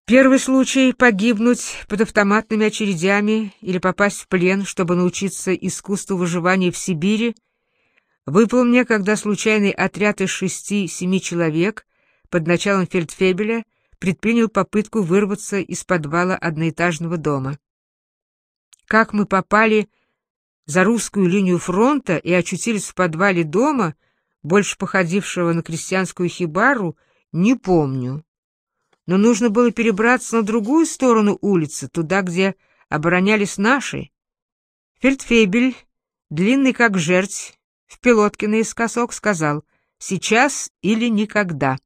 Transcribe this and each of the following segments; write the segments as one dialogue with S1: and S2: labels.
S1: Первый случай — погибнуть под автоматными очередями или попасть в плен, чтобы научиться искусству выживания в Сибири, выпал мне, когда случайный отряд из 6-7 человек под началом фельдфебеля предпринял попытку вырваться из подвала одноэтажного дома. Как мы попали за русскую линию фронта и очутились в подвале дома, больше походившего на крестьянскую хибару, не помню. Но нужно было перебраться на другую сторону улицы, туда, где оборонялись наши. Фельдфебель, длинный как жерть, в пилотке наискосок, сказал: «Сейчас или никогда».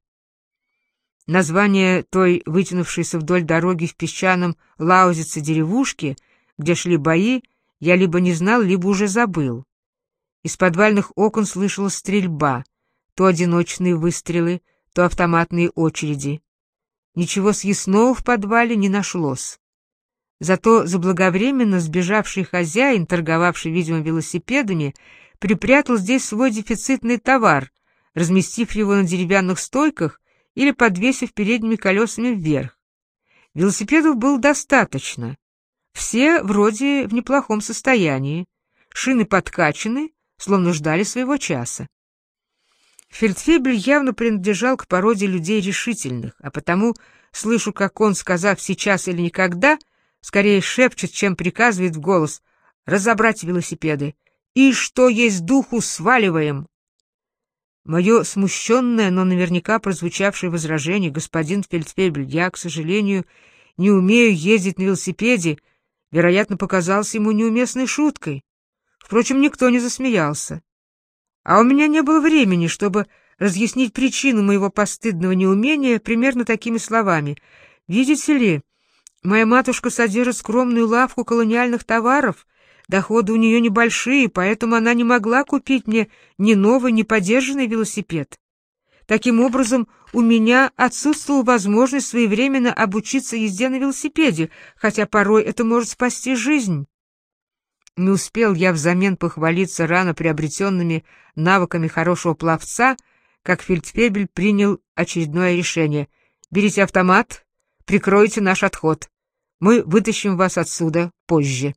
S1: Название той вытянувшейся вдоль дороги в песчаном Лаузице деревушки, где шли бои, я либо не знал, либо уже забыл. Из подвальных окон слышалась стрельба, то одиночные выстрелы, то автоматные очереди. Ничего съестного в подвале не нашлось. Зато заблаговременно сбежавший хозяин, торговавший, видимо, велосипедами, припрятал здесь свой дефицитный товар, разместив его на деревянных стойках или подвесив передними колесами вверх. Велосипедов было достаточно. Все вроде в неплохом состоянии. Шины подкачаны, словно ждали своего часа. Фельдфебель явно принадлежал к породе людей решительных, а потому слышу, как он, сказав «сейчас или никогда», скорее шепчет, чем приказывает в голос: «Разобрать велосипеды! И что есть духу, сваливаем!» Мое смущенное, но наверняка прозвучавшее возражение: «Господин фельдфебель, я, к сожалению, не умею ездить на велосипеде», вероятно, показалось ему неуместной шуткой. Впрочем, никто не засмеялся. А у меня не было времени, чтобы разъяснить причину моего постыдного неумения примерно такими словами: «Видите ли, моя матушка содержит скромную лавку колониальных товаров, доходы у нее небольшие, поэтому она не могла купить мне ни новый, ни подержанный велосипед. Таким образом, у меня отсутствовала возможность своевременно обучиться езде на велосипеде, хотя порой это может спасти жизнь». Не успел я взамен похвалиться рано приобретенными навыками хорошего пловца, как фельдфебель принял очередное решение: «Берите автомат, прикройте наш отход. Мы вытащим вас отсюда позже».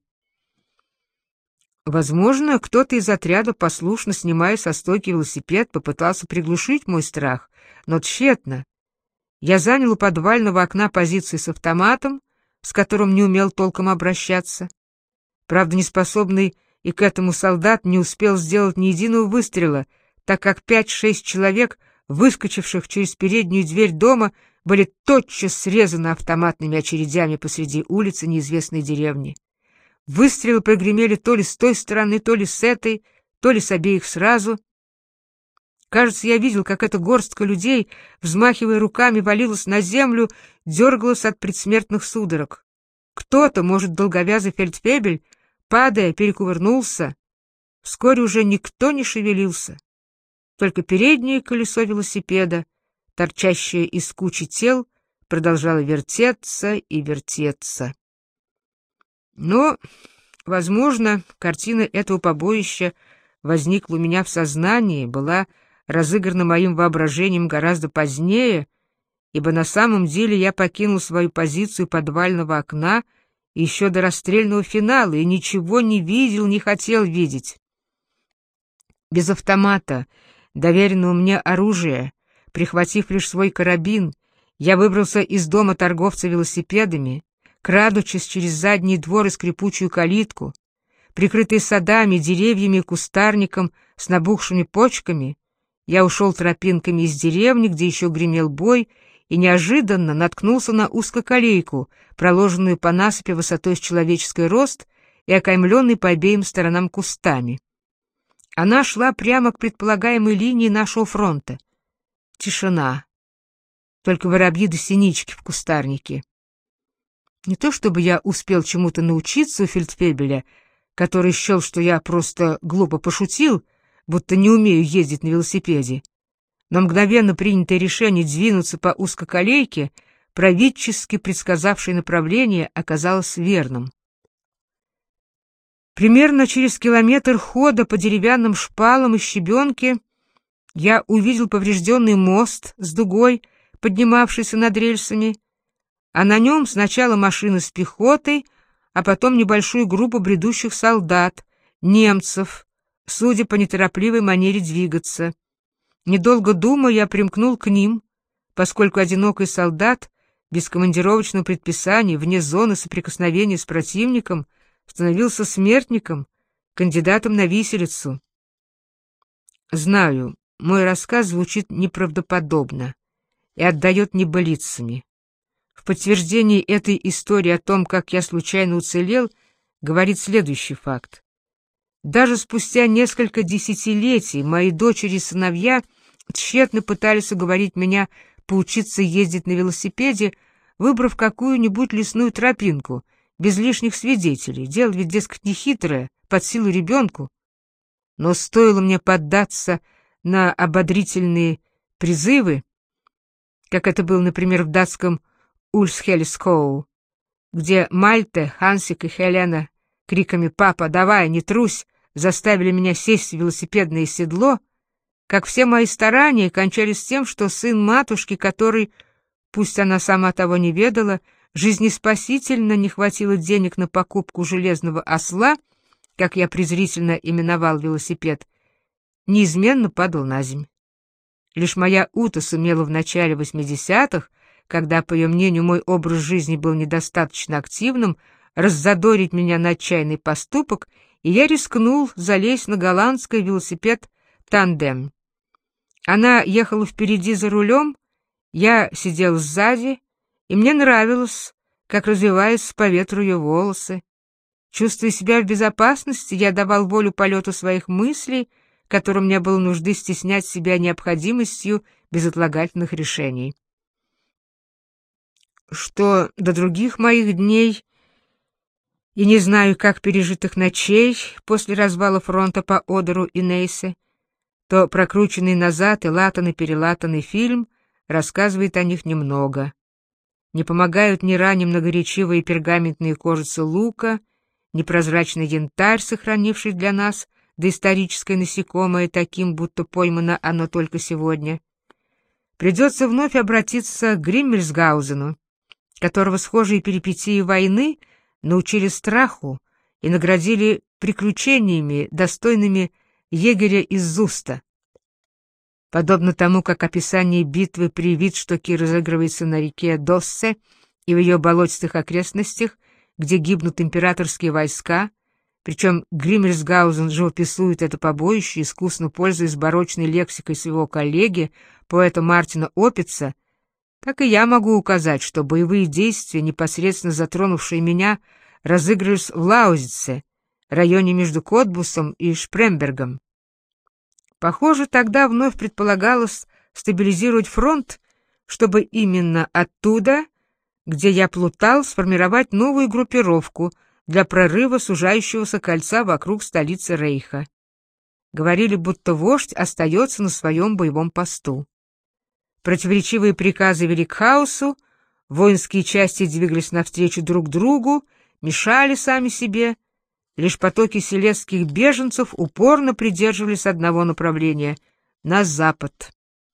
S1: Возможно, кто-то из отряда, послушно снимая со стойки велосипед, попытался приглушить мой страх, но тщетно. Я занял у подвального окна позицию с автоматом, с которым не умел толком обращаться. Правда, неспособный и к этому солдат не успел сделать ни единого выстрела, так как 5-6 человек, выскочивших через переднюю дверь дома, были тотчас срезаны автоматными очередями посреди улицы неизвестной деревни. Выстрелы прогремели то ли с той стороны, то ли с этой, то ли с обеих сразу. Кажется, я видел, как эта горстка людей, взмахивая руками, валилась на землю, дергалась от предсмертных судорог. Кто-то, может, долговязый фельдфебель, падая, перекувырнулся. Вскоре уже никто не шевелился. Только переднее колесо велосипеда, торчащее из кучи тел, продолжало вертеться и вертеться. Но, возможно, картина этого побоища возникла у меня в сознании, была разыграна моим воображением гораздо позднее, ибо на самом деле я покинул свою позицию подвального окна еще до расстрельного финала и ничего не видел, не хотел видеть. Без автомата, доверенного мне оружия, прихватив лишь свой карабин, я выбрался из дома торговца велосипедами, крадучись через задний двор и скрипучую калитку, прикрытый садами, деревьями и кустарником с набухшими почками. Я ушел тропинками из деревни, где еще гремел бой, и неожиданно наткнулся на узкоколейку, проложенную по насыпи высотой с человеческий рост и окаймленной по обеим сторонам кустами. Она шла прямо к предполагаемой линии нашего фронта. Тишина. Только воробьи да синички в кустарнике. Не то чтобы я успел чему-то научиться у фельдфебеля, который счел, что я просто глупо пошутил, будто не умею ездить на велосипеде, но мгновенно принятое решение двинуться по узкоколейке, провидчески предсказавшее направление, оказалось верным. Примерно через километр хода по деревянным шпалам и щебенке я увидел поврежденный мост с дугой, поднимавшийся над рельсами, а на нем сначала машины с пехотой, а потом небольшую группу бредущих солдат, немцев, судя по неторопливой манере двигаться. Недолго думая, я примкнул к ним, поскольку одинокий солдат без командировочного предписания, вне зоны соприкосновения с противником, становился смертником, кандидатом на виселицу. Знаю, мой рассказ звучит неправдоподобно и отдает небылицами. В подтверждении этой истории о том, как я случайно уцелел, говорит следующий факт. Даже спустя несколько десятилетий мои дочери и сыновья тщетно пытались уговорить меня поучиться ездить на велосипеде, выбрав какую-нибудь лесную тропинку, без лишних свидетелей. Дело ведь, дескать, нехитрое, под силу ребенку. Но стоило мне поддаться на ободрительные призывы, как это было, например, в датском Ульсхельскоу, где Мальте, Хансик и Хелена криками «Папа, давай, не трусь!» заставили меня сесть в велосипедное седло, как все мои старания кончались тем, что сын матушки, который, пусть она сама того не ведала, жизнеспасительно не хватило денег на покупку железного осла, как я презрительно именовал велосипед, неизменно падал на землю. Лишь моя Ута сумела в начале 80-х, когда, по ее мнению, мой образ жизни был недостаточно активным, раззадорить меня на отчаянный поступок, и я рискнул залезть на голландский велосипед «Тандем». Она ехала впереди за рулем, я сидел сзади, и мне нравилось, как развиваются по ветру ее волосы. Чувствуя себя в безопасности, я давал волю полету своих мыслей, которым не было нужды стеснять себя необходимостью безотлагательных решений. Что до других моих дней, и не знаю, как пережитых ночей после развала фронта по Одеру и Нейсе, то прокрученный назад и латанный-перелатанный фильм рассказывает о них немного. Не помогают ни ранее многоречивые пергаментные кожицы лука, ни прозрачный янтарь, сохранивший для нас доисторическое насекомое таким, будто поймано оно только сегодня. Придется вновь обратиться к Гриммельсгаузену, которого схожие перипетии войны научили страху и наградили приключениями, достойными егеря из Зуста. Подобно тому, как описание битвы при Витштоке разыгрывается на реке Доссе и в ее болотистых окрестностях, где гибнут императорские войска, причем Гриммельсгаузен живописует это побоище, искусно пользуясь барочной лексикой своего коллеги, поэта Мартина Опица, так и я могу указать, что боевые действия, непосредственно затронувшие меня, разыгрывались в Лаузице, районе между Котбусом и Шпрембергом. Похоже, тогда вновь предполагалось стабилизировать фронт, чтобы именно оттуда, где я плутал, сформировать новую группировку для прорыва сужающегося кольца вокруг столицы Рейха. Говорили, будто вождь остается на своем боевом посту. Противоречивые приказы вели к хаосу, воинские части двигались навстречу друг другу, мешали сами себе. Лишь потоки селезских беженцев упорно придерживались одного направления — на запад.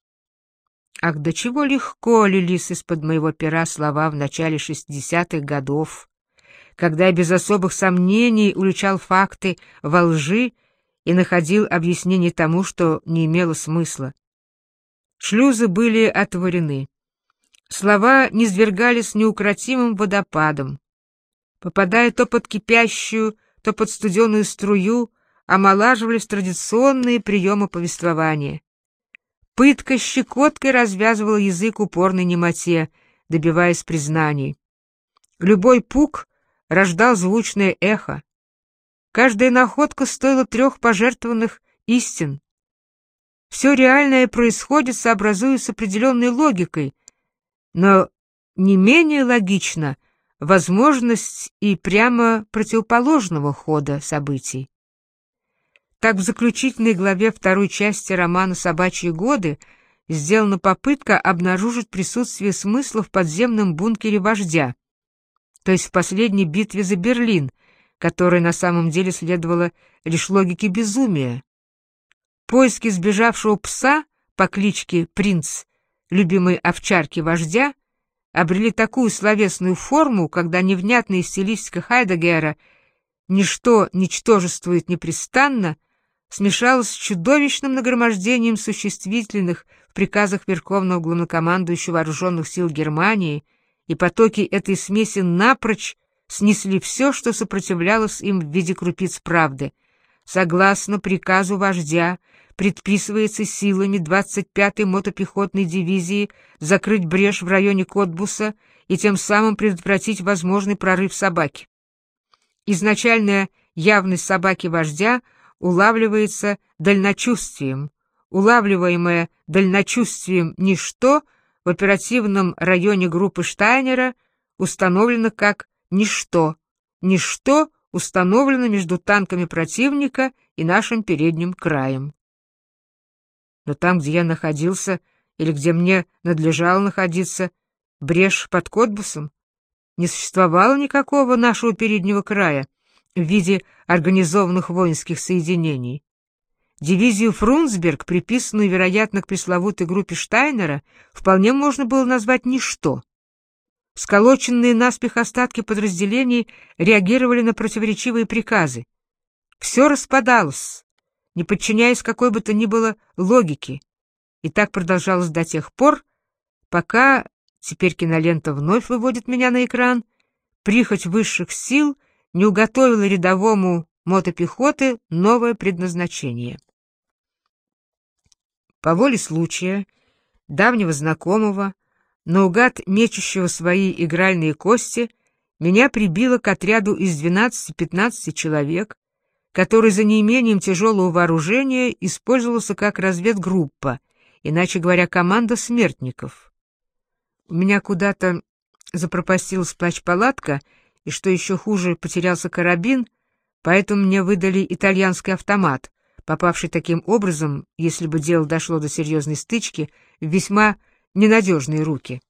S1: Ах, до чего легко лились из-под моего пера слова в начале 60-х годов, когда я без особых сомнений уличал факты во лжи и находил объяснение тому, что не имело смысла. Шлюзы были отворены. Слова низвергались неукротимым водопадом. Попадая то под кипящую, то под студеную струю, омолаживались традиционные приемы повествования. Пытка щекоткой развязывала язык упорной немоте, добиваясь признаний. Любой пук рождал звучное эхо. Каждая находка стоила 3 пожертвованных истин. Все реальное происходит, сообразуясь с определенной логикой, но не менее логично возможность и прямо противоположного хода событий. Так в заключительной главе 2 части романа «Собачьи годы» сделана попытка обнаружить присутствие смысла в подземном бункере вождя, то есть в последней битве за Берлин, которой на самом деле следовало лишь логике безумия. Поиски сбежавшего пса по кличке Принц, любимой овчарки вождя, обрели такую словесную форму, когда невнятная стилистика Хайдеггера «ничто ничтожествует непрестанно» смешалась с чудовищным нагромождением существительных в приказах Верховного Главнокомандующего Вооруженных сил Германии, и потоки этой смеси напрочь снесли все, что сопротивлялось им в виде крупиц правды. Согласно приказу вождя, предписывается силами 25-й мотопехотной дивизии закрыть брешь в районе Котбуса и тем самым предотвратить возможный прорыв собаки. Изначальная явность собаки-вождя улавливается дальночувствием. Улавливаемое дальночувствием ничто в оперативном районе группы Штайнера установлено как ничто. Ничто установлено между танками противника и нашим передним краем. Но там, где я находился, или где мне надлежало находиться, брешь под Котбусом, не существовало никакого нашего переднего края в виде организованных воинских соединений. Дивизию Фрунсберг, приписанную, вероятно, к пресловутой группе Штайнера, вполне можно было назвать ничто. Сколоченные наспех остатки подразделений реагировали на противоречивые приказы. Все распадалось, не подчиняясь какой бы то ни было логике, и так продолжалось до тех пор, пока, теперь кинолента вновь выводит меня на экран, прихоть высших сил не уготовила рядовому мотопехоты новое предназначение. По воле случая, давнего знакомого, наугад мечущего свои игральные кости, меня прибило к отряду из 12-15 человек, который за неимением тяжелого вооружения использовался как разведгруппа, иначе говоря, команда смертников. У меня куда-то запропастилась плащ-палатка, и, что еще хуже, потерялся карабин, поэтому мне выдали итальянский автомат, попавший таким образом, если бы дело дошло до серьезной стычки, в весьма ненадежные руки.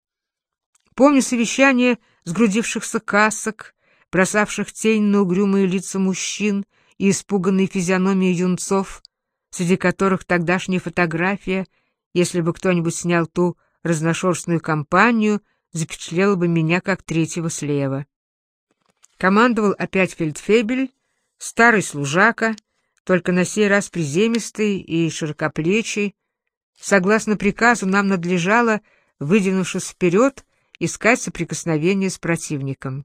S1: Помню совещание сгрудившихся касок, бросавших тень на угрюмые лица мужчин и испуганные физиономии юнцов, среди которых тогдашняя фотография, если бы кто-нибудь снял ту разношерстную компанию, запечатлела бы меня как третьего слева. Командовал опять фельдфебель, старый служака, только на сей раз приземистый и широкоплечий. Согласно приказу, нам надлежало, выдвинувшись вперед, искать соприкосновение с противником.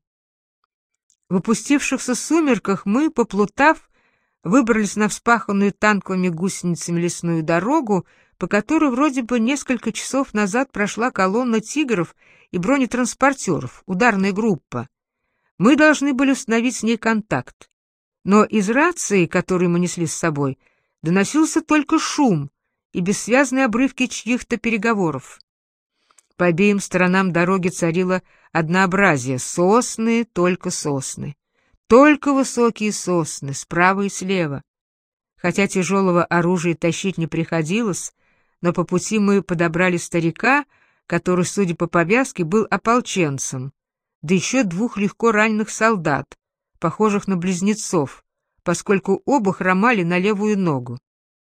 S1: В опустившихся сумерках мы, поплутав, выбрались на вспаханную танковыми гусеницами лесную дорогу, по которой вроде бы несколько часов назад прошла колонна тигров и бронетранспортеров, ударная группа. Мы должны были установить с ней контакт. Но из рации, которую мы несли с собой, доносился только шум и бессвязные обрывки чьих-то переговоров. По обеим сторонам дороги царило однообразие: сосны, только сосны. Только высокие сосны, справа и слева. Хотя тяжелого оружия тащить не приходилось, но по пути мы подобрали старика, который, судя по повязке, был ополченцем, да еще двух легко раненых солдат, похожих на близнецов, поскольку оба хромали на левую ногу.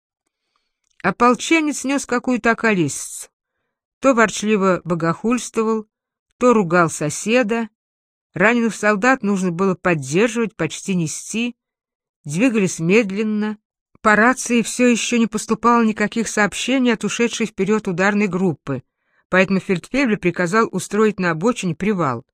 S1: Ополченец нес какую-то околесицу. То ворчливо богохульствовал, то ругал соседа. Раненых солдат нужно было поддерживать, почти нести. Двигались медленно. По рации все еще не поступало никаких сообщений от ушедшей вперед ударной группы, поэтому фельдфебель приказал устроить на обочине привал.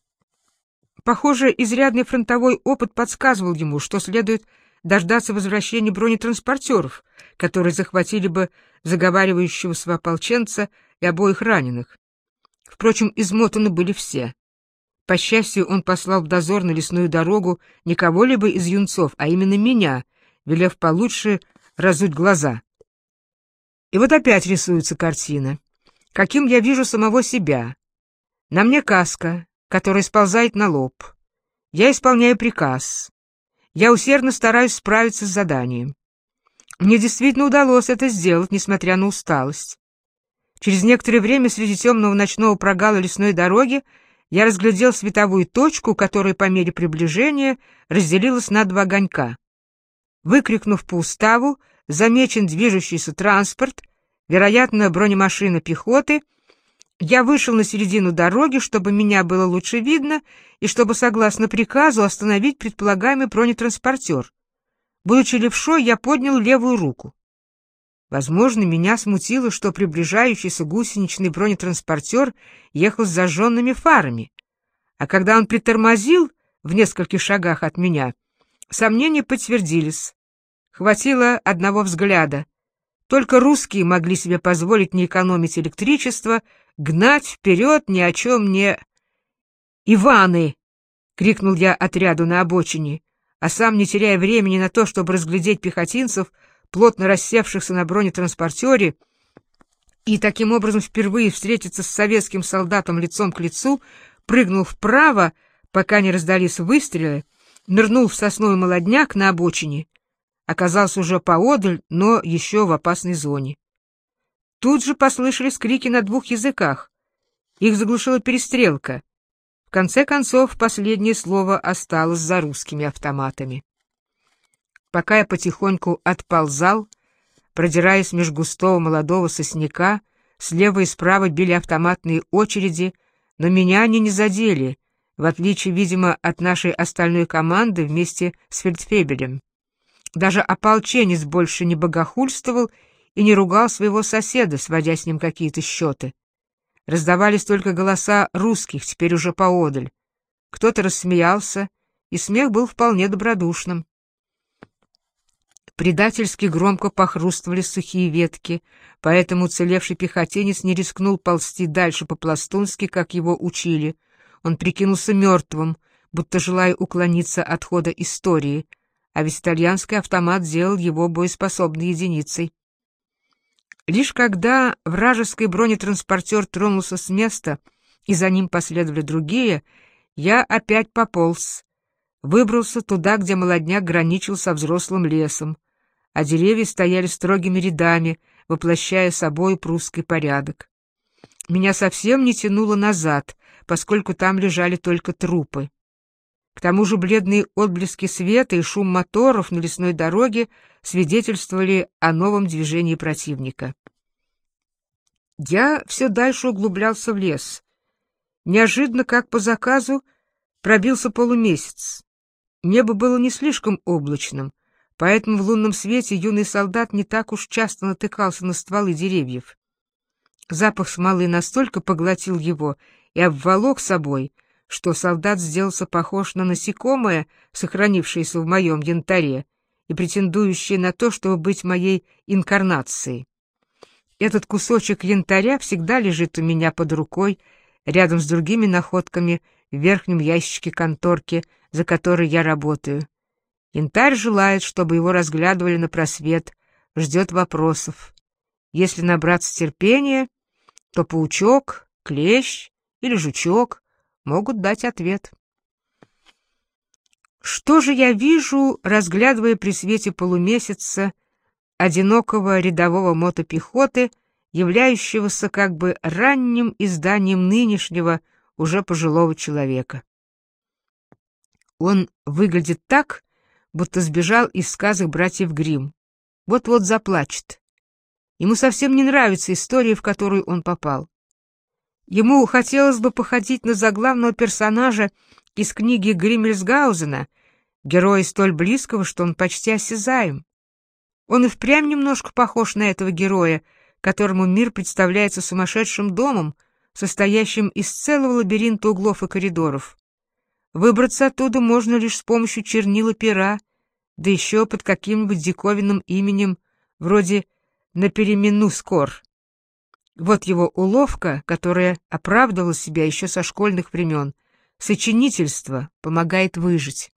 S1: Похоже, изрядный фронтовой опыт подсказывал ему, что следует дождаться возвращения бронетранспортеров, которые захватили бы заговаривающегося ополченца и обоих раненых. Впрочем, измотаны были все. По счастью, он послал в дозор на лесную дорогу не кого-либо из юнцов, а именно меня, велев получше разуть глаза. И вот опять рисуется картина. Каким я вижу самого себя. На мне каска, которая сползает на лоб. Я исполняю приказ. Я усердно стараюсь справиться с заданием. Мне действительно удалось это сделать, несмотря на усталость. Через некоторое время среди темного ночного прогала лесной дороги я разглядел световую точку, которая по мере приближения разделилась на два огонька. Выкрикнув по уставу, замечен движущийся транспорт, вероятно, бронемашина пехоты, Я вышел на середину дороги, чтобы меня было лучше видно и чтобы, согласно приказу, остановить предполагаемый бронетранспортер. Будучи левшой, я поднял левую руку. Возможно, меня смутило, что приближающийся гусеничный бронетранспортер ехал с зажженными фарами, а когда он притормозил в нескольких шагах от меня, сомнения подтвердились. Хватило одного взгляда. Только русские могли себе позволить не экономить электричество, гнать вперед ни о чем не... «Иваны!» — крикнул я отряду на обочине, а сам, не теряя времени на то, чтобы разглядеть пехотинцев, плотно рассевшихся на бронетранспортере, и таким образом впервые встретиться с советским солдатом лицом к лицу, прыгнул вправо, пока не раздались выстрелы, нырнул в сосновый молодняк на обочине, оказался уже поодаль, но еще в опасной зоне. Тут же послышались крики на двух языках. Их заглушила перестрелка. В конце концов, последнее слово осталось за русскими автоматами. Пока я потихоньку отползал, продираясь меж густого молодого сосняка, слева и справа били автоматные очереди, но меня они не задели, в отличие, видимо, от нашей остальной команды вместе с фельдфебелем. Даже ополченец больше не богохульствовал и не ругал своего соседа, сводя с ним какие-то счеты. Раздавались только голоса русских, теперь уже поодаль. Кто-то рассмеялся, и смех был вполне добродушным. Предательски громко похрустывали сухие ветки, поэтому уцелевший пехотинец не рискнул ползти дальше по-пластунски, как его учили. Он прикинулся мертвым, будто желая уклониться от хода истории, а ведь итальянский автомат сделал его боеспособной единицей. Лишь когда вражеский бронетранспортер тронулся с места, и за ним последовали другие, я опять пополз, выбрался туда, где молодняк граничил со взрослым лесом, а деревья стояли строгими рядами, воплощая собой прусский порядок. Меня совсем не тянуло назад, поскольку там лежали только трупы. К тому же бледные отблески света и шум моторов на лесной дороге свидетельствовали о новом движении противника. Я все дальше углублялся в лес. Неожиданно, как по заказу, пробился полумесяц. Небо было не слишком облачным, поэтому в лунном свете юный солдат не так уж часто натыкался на стволы деревьев. Запах смолы настолько поглотил его и обволок собой, что солдат сделался похож на насекомое, сохранившееся в моем янтаре и претендующее на то, чтобы быть моей инкарнацией. Этот кусочек янтаря всегда лежит у меня под рукой, рядом с другими находками в верхнем ящике конторки, за которой я работаю. Янтарь желает, чтобы его разглядывали на просвет, ждет вопросов. Если набраться терпения, то паучок, клещ или жучок могут дать ответ. Что же я вижу, разглядывая при свете полумесяца одинокого рядового мотопехоты, являющегося как бы ранним изданием нынешнего, уже пожилого человека? Он выглядит так, будто сбежал из сказок братьев Гримм. Вот-вот заплачет. Ему совсем не нравится история, в которую он попал. Ему хотелось бы походить на заглавного персонажа из книги Гриммельсгаузена, героя столь близкого, что он почти осязаем. Он и впрямь немножко похож на этого героя, которому мир представляется сумасшедшим домом, состоящим из целого лабиринта углов и коридоров. Выбраться оттуда можно лишь с помощью чернил и пера, да еще под каким-нибудь диковинным именем, вроде «Наперемену-скор». Вот его уловка, которая оправдывала себя еще со школьных времен. Сочинительство помогает выжить.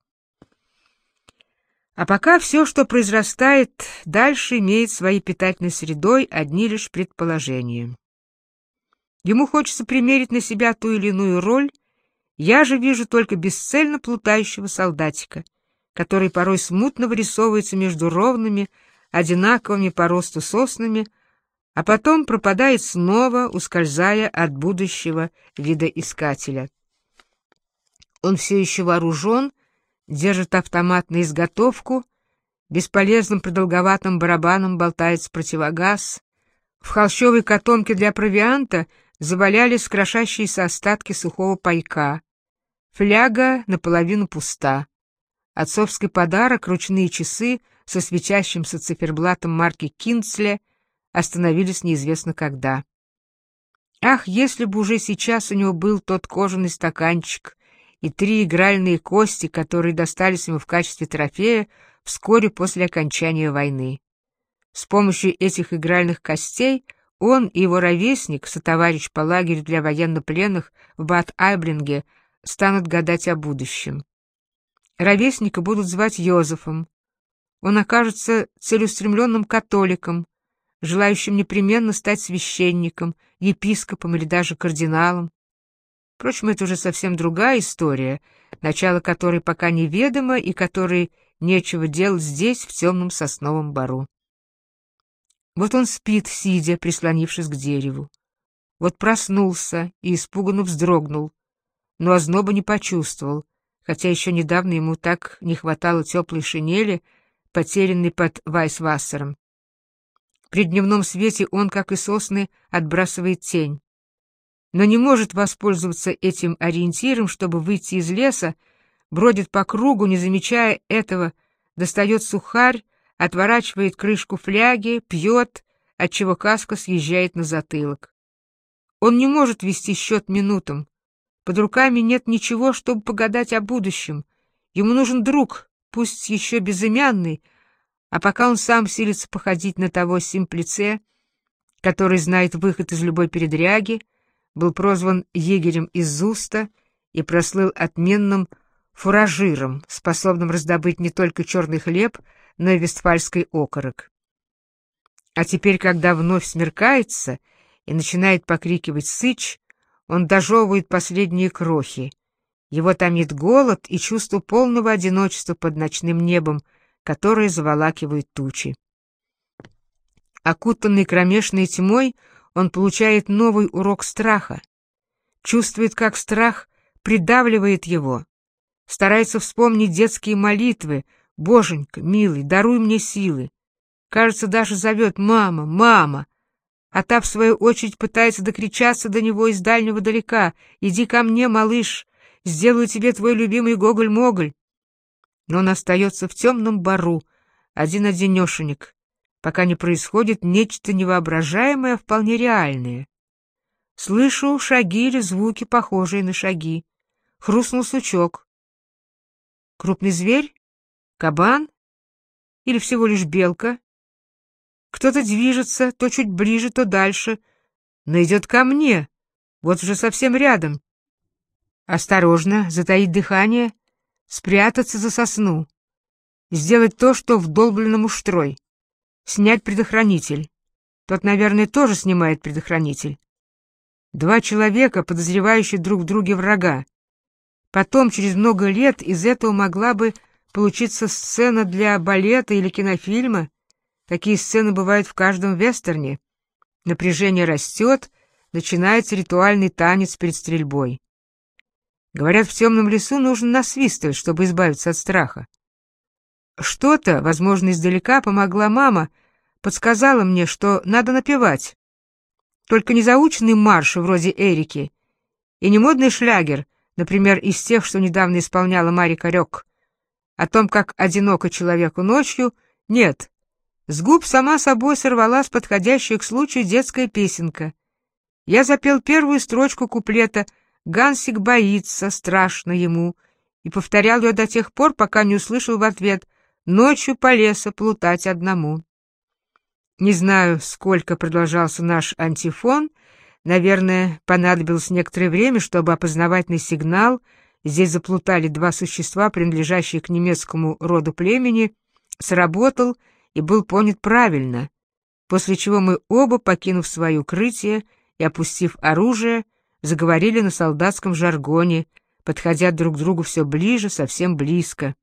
S1: А пока все, что произрастает дальше, имеет своей питательной средой одни лишь предположения. Ему хочется примерить на себя ту или иную роль, я же вижу только бесцельно плутающего солдатика, который порой смутно вырисовывается между ровными, одинаковыми по росту соснами, а потом пропадает снова, ускользая от будущего видоискателя. Он все еще вооружен, держит автомат на изготовку, бесполезным продолговатым барабаном болтается противогаз, в холщовой котомке для провианта завалялись крошащиеся остатки сухого пайка. Фляга наполовину пуста. Отцовский подарок, ручные часы со светящимся циферблатом марки Кинцле, остановились неизвестно когда. Ах, если бы уже сейчас у него был тот кожаный стаканчик и 3 игральные кости, которые достались ему в качестве трофея вскоре после окончания войны. С помощью этих игральных костей он и его ровесник, сотоварищ по лагерю для военнопленных в Бад-Айблинге, станут гадать о будущем. Ровесника будут звать Йозефом. Он окажется целеустремленным католиком, желающим непременно стать священником, епископом или даже кардиналом. Впрочем, это уже совсем другая история, начало которой пока неведомо и которой нечего делать здесь, в темном сосновом бору. Вот он спит, сидя, прислонившись к дереву. Вот проснулся и испуганно вздрогнул, но озноба не почувствовал, хотя еще недавно ему так не хватало теплой шинели, потерянной под Вайсвассером. При дневном свете он, как и сосны, отбрасывает тень, но не может воспользоваться этим ориентиром, чтобы выйти из леса, бродит по кругу, не замечая этого, достает сухарь, отворачивает крышку фляги, пьет, отчего каска съезжает на затылок. Он не может вести счет минутам. Под руками нет ничего, чтобы погадать о будущем. Ему нужен друг, пусть еще безымянный, а пока он сам силится походить на того Симплице, который знает выход из любой передряги, был прозван егерем из Зуста и прослыл отменным фуражиром, способным раздобыть не только черный хлеб, но и вестфальский окорок. А теперь, когда вновь смеркается и начинает покрикивать сыч, он дожевывает последние крохи. Его томит голод и чувство полного одиночества под ночным небом, которое заволакивает тучи. Окутанный кромешной тьмой, он получает новый урок страха. Чувствует, как страх придавливает его. Старается вспомнить детские молитвы: «Боженька, милый, даруй мне силы». Кажется, даже зовет «Мама, мама!», а та, в свою очередь, пытается докричаться до него из дальнего далека: «Иди ко мне, малыш, сделаю тебе твой любимый гоголь-моголь». Но он остается в темном бору, один-одинешенек, пока не происходит нечто невоображаемое, а вполне реальное. Слышу шаги или звуки, похожие на шаги. Хрустнул сучок. Крупный зверь? Кабан? Или всего лишь белка? Кто-то движется, то чуть ближе, то дальше, но идет ко мне, вот уже совсем рядом. Осторожно, затаить дыхание, спрятаться за сосну, сделать то, что вдолблено муштрой, снять предохранитель. Тот, наверное, тоже снимает предохранитель. 2 человека, подозревающие друг в друге врага. Потом, через много лет, из этого могла бы получиться сцена для балета или кинофильма. Такие сцены бывают в каждом вестерне. Напряжение растет, начинается ритуальный танец перед стрельбой. Говорят, в темном лесу нужно насвистывать, чтобы избавиться от страха. Что-то, возможно, издалека помогла мама, подсказала мне, что надо напевать. Только не заученный марш вроде Эрики, и не модный шлягер, например, из тех, что недавно исполняла Марика Рёк. О том, как одиноко человеку ночью, нет. С губ сама собой сорвалась подходящая к случаю детская песенка. Я запел первую строчку куплета «Гансик боится, страшно ему», и повторял ее до тех пор, пока не услышал в ответ «Ночью по лесу плутать одному». Не знаю, сколько продолжался наш антифон. Наверное, понадобилось некоторое время, чтобы опознавательный сигнал, здесь заплутали 2 существа, принадлежащие к немецкому роду племени, сработал и был понят правильно, после чего мы оба, покинув свое укрытие и опустив оружие, заговорили на солдатском жаргоне, подходя друг к другу все ближе, совсем близко.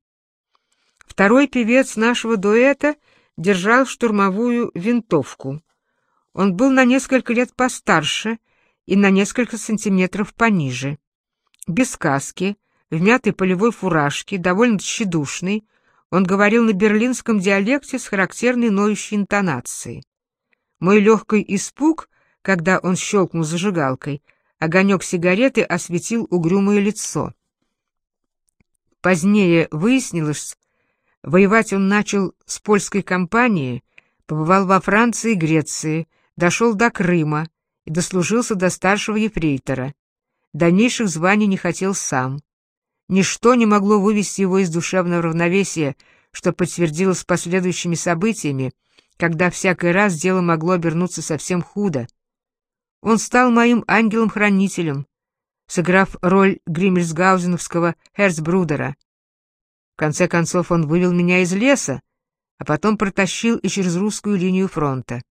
S1: Второй певец нашего дуэта держал штурмовую винтовку. Он был на несколько лет постарше и на несколько сантиметров пониже. Без каски, в мятой полевой фуражке, довольно тщедушный, он говорил на берлинском диалекте с характерной ноющей интонацией. Мой легкий испуг, когда он щелкнул зажигалкой, огонек сигареты осветил угрюмое лицо. Позднее выяснилось, воевать он начал с польской кампанией, побывал во Франции и Греции, дошел до Крыма и дослужился до старшего ефрейтора. Дальнейших званий не хотел сам. Ничто не могло вывести его из душевного равновесия, что подтвердилось последующими событиями, когда всякий раз дело могло обернуться совсем худо. Он стал моим ангелом-хранителем, сыграв роль гриммельсгаузеновского Херцбрудера. В конце концов он вывел меня из леса, а потом протащил и через русскую линию фронта.